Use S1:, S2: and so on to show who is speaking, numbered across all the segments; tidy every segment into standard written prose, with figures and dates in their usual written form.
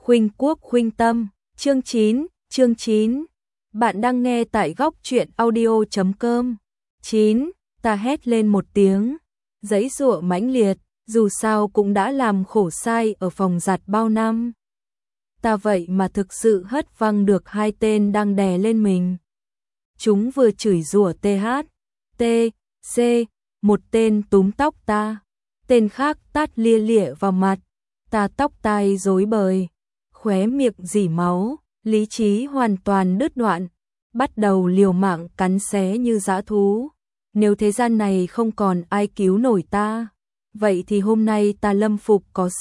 S1: Khuynh Quốc khuynh tâm, chương 9. Bạn đang nghe tại góc truyện audio.com. 9. Ta hét lên một tiếng, giãy giụa mãnh liệt, dù sao cũng đã làm khổ sai ở phòng giặt bao năm. Ta vậy mà thực sự hất văng được hai tên đang đè lên mình. Chúng vừa chửi rủa TC, một tên túm tóc ta, tên khác tát lia lịa vào mặt, ta tóc tai rối bời, khóe miệng rỉ máu, lý trí hoàn toàn đứt đoạn, bắt đầu liều mạng cắn xé như dã thú. Nếu thế gian này không còn ai cứu nổi ta, vậy thì hôm nay ta lâm phục có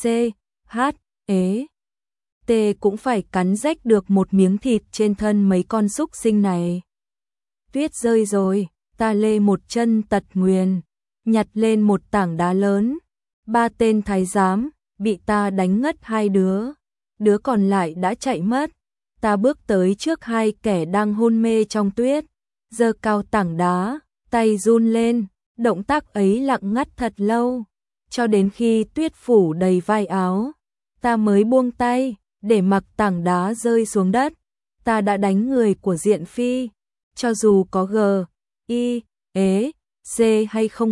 S1: T cũng phải cắn rách được một miếng thịt trên thân mấy con súc sinh này. Tuyết rơi rồi, ta lê một chân tật nguyền, nhặt lên một tảng đá lớn. 3 tên thái giám bị ta đánh ngất 2 đứa còn lại đã chạy mất. Ta bước tới trước 2 kẻ đang hôn mê trong tuyết, giơ cao tảng đá, tay run lên, động tác ấy lặng ngắt thật lâu, cho đến khi tuyết phủ đầy vai áo, ta mới buông tay, để mặc tảng đá rơi xuống đất. Ta đã đánh người của Diện Phi, cho dù có C hay không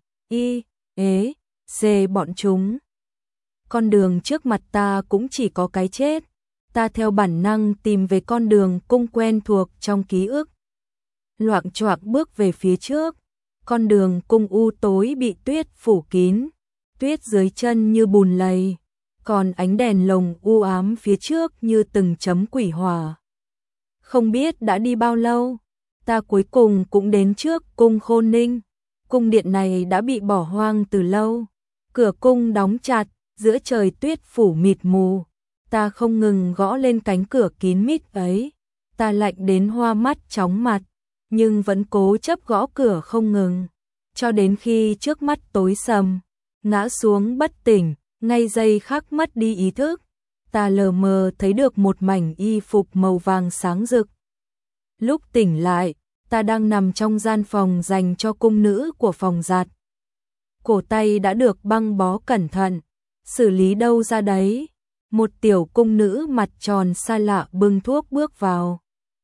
S1: C bọn chúng. Con đường trước mặt ta cũng chỉ có cái chết. Ta theo bản năng tìm về con đường cung quen thuộc trong ký ức. Loạng choạng bước về phía trước, con đường cung u tối bị tuyết phủ kín, tuyết dưới chân như bùn lầy, còn ánh đèn lồng u ám phía trước như từng chấm quỷ hỏa. Không biết đã đi bao lâu, ta cuối cùng cũng đến trước cung Khôn Ninh. Cung điện này đã bị bỏ hoang từ lâu, cửa cung đóng chặt, giữa trời tuyết phủ mịt mù. Ta không ngừng gõ lên cánh cửa kín mít ấy, ta lạnh đến hoa mắt chóng mặt, nhưng vẫn cố chấp gõ cửa không ngừng, cho đến khi trước mắt tối sầm, ngã xuống bất tỉnh, ngay giây khắc mất đi ý thức. Ta lờ mờ thấy được một mảnh y phục màu vàng sáng rực. Lúc tỉnh lại, ta đang nằm trong gian phòng dành cho cung nữ của phòng giặt. Cổ tay đã được băng bó cẩn thận, xử lý đâu ra đấy. Một tiểu cung nữ mặt tròn xa lạ bưng thuốc bước vào.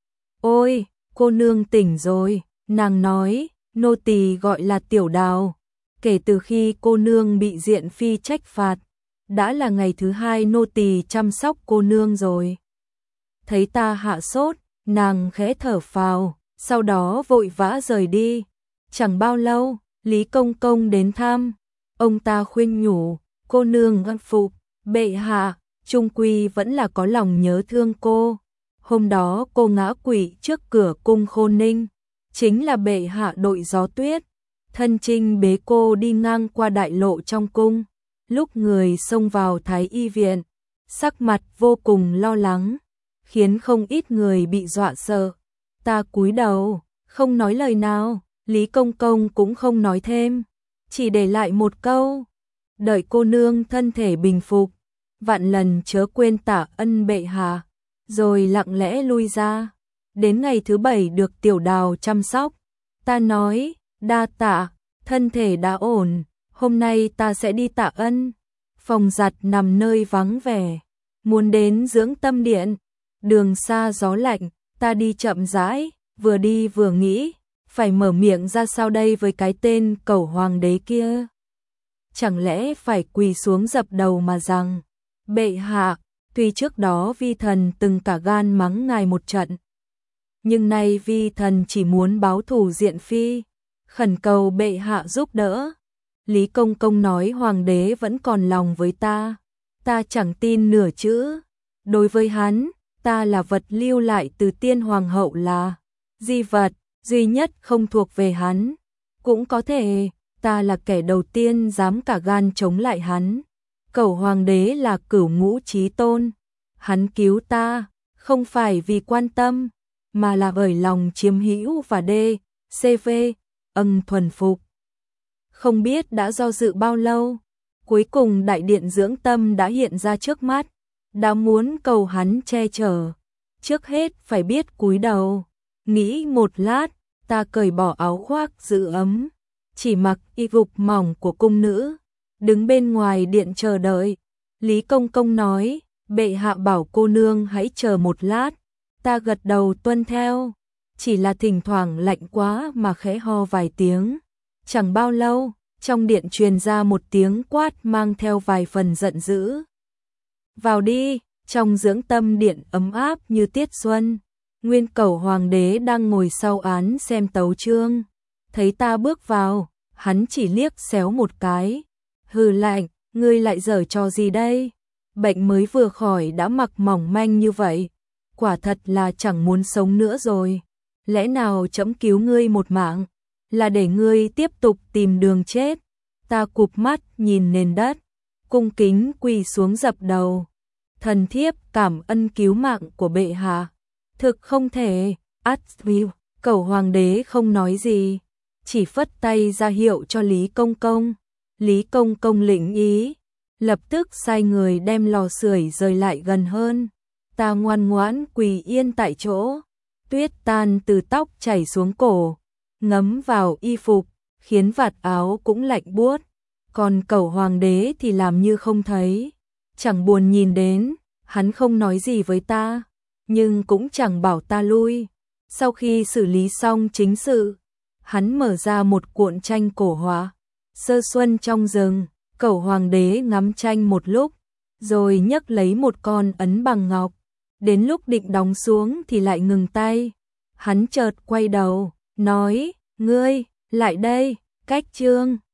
S1: Ôi, cô nương tỉnh rồi, nàng nói, nô tỳ gọi là Tiểu Đào. Kể từ khi cô nương bị Diện Phi trách phạt, đã là ngày thứ 2 nô tỳ chăm sóc cô nương rồi. Thấy ta hạ sốt, nàng khẽ thở phào, sau đó vội vã rời đi. Chẳng bao lâu, Lý Công Công đến thăm, ông ta khuyên nhủ, cô nương ân phục, bệ hạ, chung quy vẫn là có lòng nhớ thương cô. Hôm đó cô ngã quỵ trước cửa cung Khôn Ninh, chính là bệ hạ đội gió tuyết, thân chinh bế cô đi ngang qua đại lộ trong cung. Lúc người xông vào Thái Y viện, sắc mặt vô cùng lo lắng, khiến không ít người bị dọa sợ. Ta cúi đầu, không nói lời nào, Lý Công Công cũng không nói thêm, chỉ để lại một câu, đợi cô nương thân thể bình phục, vạn lần chớ quên tạ ân bệ hạ, rồi lặng lẽ lui ra. Đến ngày thứ 7 được Tiểu Đào chăm sóc, ta nói, đa tạ, thân thể đã ổn, hôm nay ta sẽ đi tạ ân. Phòng giặt nằm nơi vắng vẻ, muốn đến dưỡng tâm điện, đường xa gió lạnh, ta đi chậm rãi, vừa đi vừa nghĩ, phải mở miệng ra sao đây với cái tên cẩu hoàng đế kia. Chẳng lẽ phải quỳ xuống dập đầu mà rằng, bệ hạ, tuy trước đó vi thần từng cả gan mắng ngài một trận, nhưng nay vi thần chỉ muốn báo thù Diện Phi, khẩn cầu bệ hạ giúp đỡ. Lý Công Công nói hoàng đế vẫn còn lòng với ta chẳng tin nửa chữ. Đối với hắn, ta là vật lưu lại từ tiên hoàng hậu, là di vật duy nhất không thuộc về hắn. Cũng có thể, ta là kẻ đầu tiên dám cả gan chống lại hắn. Cẩu hoàng đế là Cửu Ngũ Chí Tôn, hắn cứu ta, không phải vì quan tâm, mà là bởi lòng chiếm hữu và thuần phục. Không biết đã do dự bao lâu, cuối cùng đại điện dưỡng tâm đã hiện ra trước mắt, đã muốn cầu hắn che chở. Trước hết phải biết cúi đầu, nghĩ một lát, ta cởi bỏ áo khoác giữ ấm, chỉ mặc y phục mỏng của cung nữ, đứng bên ngoài điện chờ đợi. Lý Công Công nói, Bệ hạ bảo cô nương hãy chờ một lát. Ta gật đầu tuân theo, chỉ là thỉnh thoảng lạnh quá mà khẽ ho vài tiếng. Chẳng bao lâu, trong điện truyền ra một tiếng quát mang theo vài phần giận dữ. Vào đi, trong dưỡng tâm điện ấm áp như tiết xuân. Nguyên Cẩu hoàng đế đang ngồi sau án xem tấu chương. Thấy ta bước vào, hắn chỉ liếc xéo một cái. Hừ lạnh, ngươi lại giở trò gì đây? Bệnh mới vừa khỏi đã mặc mỏng manh như vậy. Quả thật là chẳng muốn sống nữa rồi. Lẽ nào trẫm cứu ngươi một mạng, là để ngươi tiếp tục tìm đường chết? Ta cụp mắt nhìn nền đất, cung kính quỳ xuống dập đầu. Thần thiếp cảm ân cứu mạng của bệ hạ. Thực không thể. Asview, Cẩu hoàng đế không nói gì, chỉ phất tay ra hiệu cho Lý Công Công. Lý Công Công lĩnh ý, lập tức sai người đem lò sưởi rời lại gần hơn. Ta ngoan ngoãn quỳ yên tại chỗ, tuyết tan từ tóc chảy xuống cổ, ngấm vào y phục, khiến vạt áo cũng lạnh buốt. Còn Cẩu hoàng đế thì làm như không thấy, chẳng buồn nhìn đến. Hắn không nói gì với ta, nhưng cũng chẳng bảo ta lui. Sau khi xử lý xong chính sự, hắn mở ra một cuộn tranh cổ họa. Sơ xuân trong rừng. Cẩu hoàng đế ngắm tranh một lúc, rồi nhấc lấy một con ấn bằng ngọc. Đến lúc định đóng xuống thì lại ngừng tay. Hắn chợt quay đầu, nói, ngươi, lại đây, cách chương.